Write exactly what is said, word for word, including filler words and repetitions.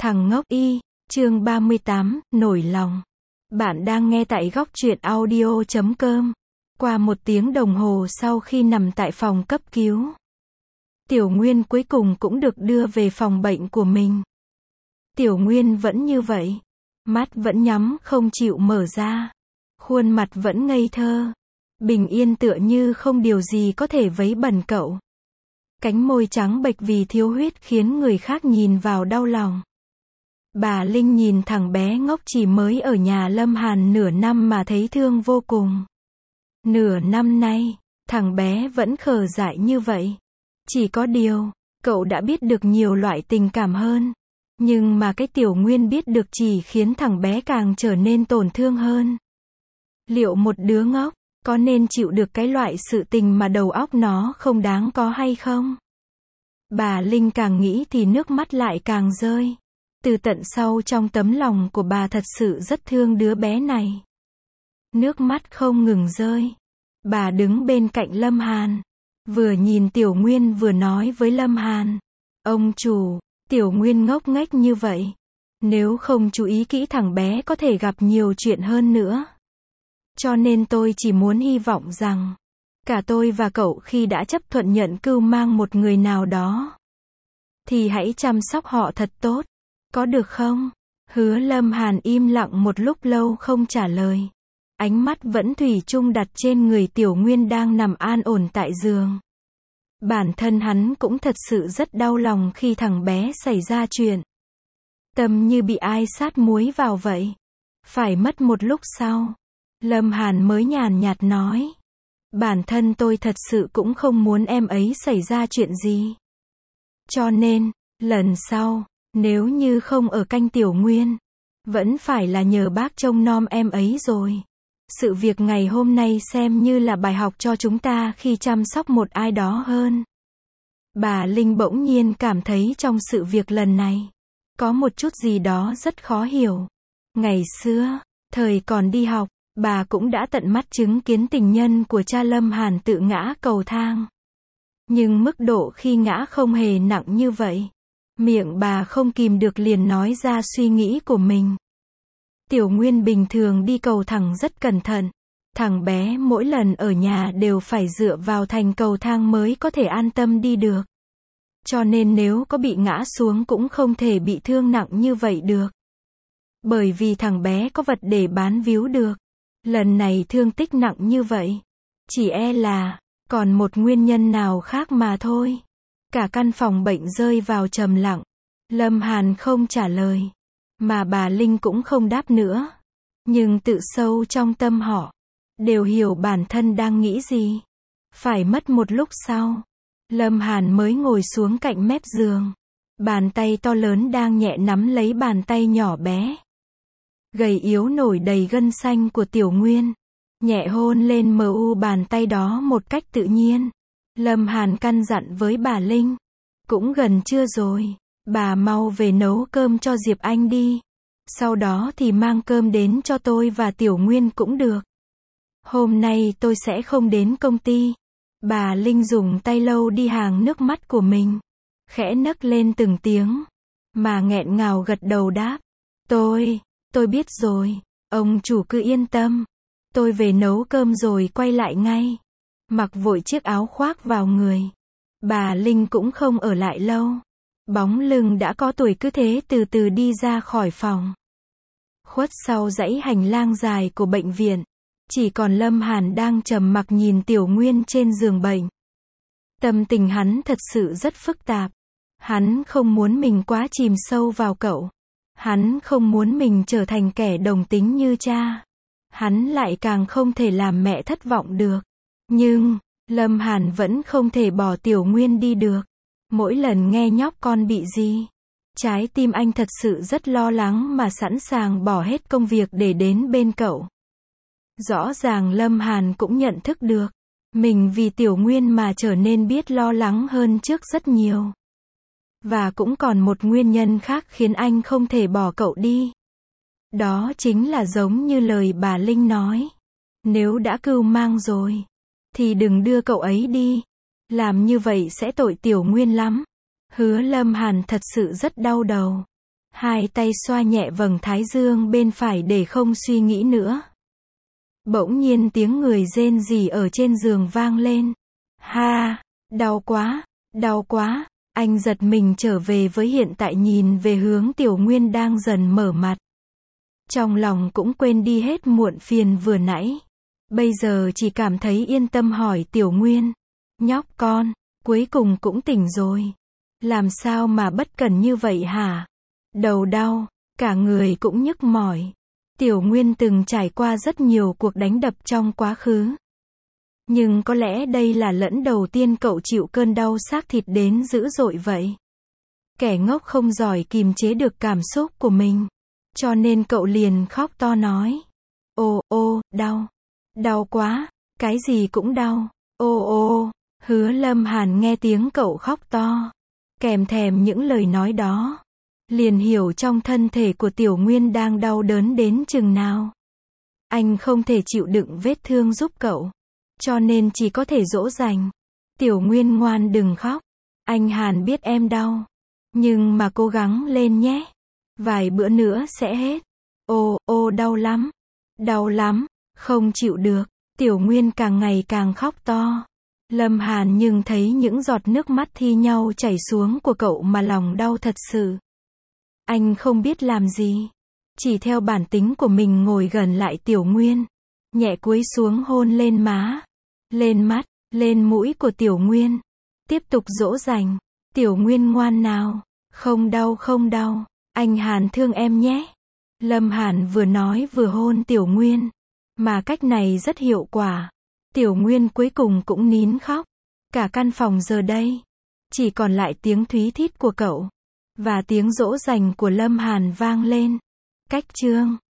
Thằng ngốc y, chương ba mươi tám, nổi lòng. Bạn đang nghe tại góc truyện audio chấm com. Qua một tiếng đồng hồ sau khi nằm tại phòng cấp cứu, Tiểu Nguyên cuối cùng cũng được đưa về phòng bệnh của mình. Tiểu Nguyên vẫn như vậy. Mắt vẫn nhắm không chịu mở ra. Khuôn mặt vẫn ngây thơ. Bình yên tựa như không điều gì có thể vấy bẩn cậu. Cánh môi trắng bệch vì thiếu huyết khiến người khác nhìn vào đau lòng. Bà Linh nhìn thằng bé ngốc chỉ mới ở nhà Lâm Hàn nửa năm mà thấy thương vô cùng. Nửa năm nay, thằng bé vẫn khờ dại như vậy. Chỉ có điều, cậu đã biết được nhiều loại tình cảm hơn. Nhưng mà cái Tiểu Nguyên biết được chỉ khiến thằng bé càng trở nên tổn thương hơn. Liệu một đứa ngốc có nên chịu được cái loại sự tình mà đầu óc nó không đáng có hay không? Bà Linh càng nghĩ thì nước mắt lại càng rơi. Từ tận sâu trong tấm lòng của bà thật sự rất thương đứa bé này. Nước mắt không ngừng rơi. Bà đứng bên cạnh Lâm Hàn. Vừa nhìn Tiểu Nguyên vừa nói với Lâm Hàn. Ông chủ, Tiểu Nguyên ngốc nghếch như vậy. Nếu không chú ý kỹ thằng bé có thể gặp nhiều chuyện hơn nữa. Cho nên tôi chỉ muốn hy vọng rằng, cả tôi và cậu khi đã chấp thuận nhận cưu mang một người nào đó, thì hãy chăm sóc họ thật tốt. Có được không? Hứa Lâm Hàn im lặng một lúc lâu không trả lời. Ánh mắt vẫn thủy chung đặt trên người Tiểu Nguyên đang nằm an ổn tại giường. Bản thân hắn cũng thật sự rất đau lòng khi thằng bé xảy ra chuyện. Tâm như bị ai sát muối vào vậy. Phải mất một lúc sau, Lâm Hàn mới nhàn nhạt nói. Bản thân tôi thật sự cũng không muốn em ấy xảy ra chuyện gì. Cho nên, lần sau, nếu như không ở canh Tiểu Nguyên, vẫn phải là nhờ bác trông nom em ấy rồi. Sự việc ngày hôm nay xem như là bài học cho chúng ta khi chăm sóc một ai đó hơn. Bà Linh bỗng nhiên cảm thấy trong sự việc lần này, có một chút gì đó rất khó hiểu. Ngày xưa, thời còn đi học, bà cũng đã tận mắt chứng kiến tình nhân của cha Lâm Hàn tự ngã cầu thang. Nhưng mức độ khi ngã không hề nặng như vậy. Miệng bà không kìm được liền nói ra suy nghĩ của mình. Tiểu Nguyên bình thường đi cầu thang rất cẩn thận. Thằng bé mỗi lần ở nhà đều phải dựa vào thành cầu thang mới có thể an tâm đi được. Cho nên nếu có bị ngã xuống cũng không thể bị thương nặng như vậy được. Bởi vì thằng bé có vật để bán víu được. Lần này thương tích nặng như vậy, chỉ e là còn một nguyên nhân nào khác mà thôi. Cả căn phòng bệnh rơi vào trầm lặng. Lâm Hàn không trả lời, mà bà Linh cũng không đáp nữa. Nhưng tự sâu trong tâm họ, đều hiểu bản thân đang nghĩ gì. Phải mất một lúc sau, Lâm Hàn mới ngồi xuống cạnh mép giường. Bàn tay to lớn đang nhẹ nắm lấy bàn tay nhỏ bé, gầy yếu nổi đầy gân xanh của Tiểu Nguyên. Nhẹ hôn lên mờ u bàn tay đó một cách tự nhiên. Lâm Hàn căn dặn với bà Linh. Cũng gần trưa rồi, bà mau về nấu cơm cho Diệp Anh đi. Sau đó thì mang cơm đến cho tôi và Tiểu Nguyên cũng được. Hôm nay tôi sẽ không đến công ty. Bà Linh dùng tay lau đi hàng nước mắt của mình. Khẽ nấc lên từng tiếng, mà nghẹn ngào gật đầu đáp. Tôi, tôi biết rồi, ông chủ cứ yên tâm. Tôi về nấu cơm rồi quay lại ngay. Mặc vội chiếc áo khoác vào người. Bà Linh cũng không ở lại lâu. Bóng lưng đã có tuổi cứ thế từ từ đi ra khỏi phòng. Khuất sau dãy hành lang dài của bệnh viện, chỉ còn Lâm Hàn đang trầm mặc nhìn Tiểu Nguyên trên giường bệnh. Tâm tình hắn thật sự rất phức tạp. Hắn không muốn mình quá chìm sâu vào cậu. Hắn không muốn mình trở thành kẻ đồng tính như cha. Hắn lại càng không thể làm mẹ thất vọng được. Nhưng, Lâm Hàn vẫn không thể bỏ Tiểu Nguyên đi được. Mỗi lần nghe nhóc con bị gì, trái tim anh thật sự rất lo lắng mà sẵn sàng bỏ hết công việc để đến bên cậu. Rõ ràng Lâm Hàn cũng nhận thức được, mình vì Tiểu Nguyên mà trở nên biết lo lắng hơn trước rất nhiều. Và cũng còn một nguyên nhân khác khiến anh không thể bỏ cậu đi. Đó chính là giống như lời bà Linh nói. Nếu đã cưu mang rồi, thì đừng đưa cậu ấy đi. Làm như vậy sẽ tội Tiểu Nguyên lắm. Hứa Lâm Hàn thật sự rất đau đầu. Hai tay xoa nhẹ vầng thái dương bên phải để không suy nghĩ nữa. Bỗng nhiên tiếng người rên rỉ ở trên giường vang lên. Ha, đau quá, đau quá. Anh giật mình trở về với hiện tại, nhìn về hướng Tiểu Nguyên đang dần mở mặt. Trong lòng cũng quên đi hết muộn phiền vừa nãy. Bây giờ chỉ cảm thấy yên tâm hỏi Tiểu Nguyên. Nhóc con, cuối cùng cũng tỉnh rồi. Làm sao mà bất cẩn như vậy hả? Đầu đau, cả người cũng nhức mỏi. Tiểu Nguyên từng trải qua rất nhiều cuộc đánh đập trong quá khứ. Nhưng có lẽ đây là lần đầu tiên cậu chịu cơn đau xác thịt đến dữ dội vậy. Kẻ ngốc không giỏi kìm chế được cảm xúc của mình. Cho nên cậu liền khóc to nói. Ô ô, đau. Đau quá, cái gì cũng đau. Ô ô, Hứa Lâm Hàn nghe tiếng cậu khóc to. Kèm thèm những lời nói đó. Liền hiểu trong thân thể của Tiểu Nguyên đang đau đớn đến chừng nào. Anh không thể chịu đựng vết thương giúp cậu. Cho nên chỉ có thể dỗ dành. Tiểu Nguyên ngoan đừng khóc. Anh Hàn biết em đau. Nhưng mà cố gắng lên nhé. Vài bữa nữa sẽ hết. Ô, ô đau lắm. Đau lắm. Không chịu được. Tiểu Nguyên càng ngày càng khóc to. Lâm Hàn nhưng thấy những giọt nước mắt thi nhau chảy xuống của cậu mà lòng đau thật sự. Anh không biết làm gì. Chỉ theo bản tính của mình ngồi gần lại Tiểu Nguyên. Nhẹ cúi xuống hôn lên má. Lên mắt, lên mũi của Tiểu Nguyên. Tiếp tục dỗ dành. Tiểu Nguyên ngoan nào. Không đau không đau. Anh Hàn thương em nhé. Lâm Hàn vừa nói vừa hôn Tiểu Nguyên. Mà cách này rất hiệu quả. Tiểu Nguyên cuối cùng cũng nín khóc. Cả căn phòng giờ đây chỉ còn lại tiếng thúi thít của cậu. Và tiếng dỗ dành của Lâm Hàn vang lên. Cách chương